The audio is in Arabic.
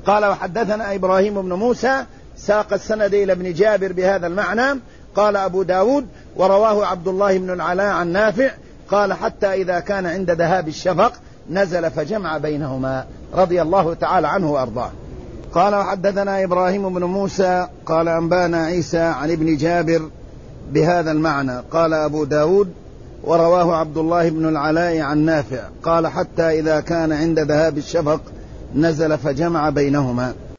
قال وحدثنا إبراهيم بن موسى ساق السند إلى ابن جابر بهذا المعنى. قال أبو داود ورواه عبد الله بن العلاء عن نافع قال حتى إذا كان عند ذهاب الشفق نزل فجمع بينهما رضي الله تعالى عنه وأرضاه. قال وحدثنا إبراهيم بن موسى قال أنبانا عيسى عن ابن جابر بهذا المعنى. قال أبو داود ورواه عبد الله بن العلاء عن نافع قال حتى إذا كان عند ذهاب الشفق نزل فجمع بينهما.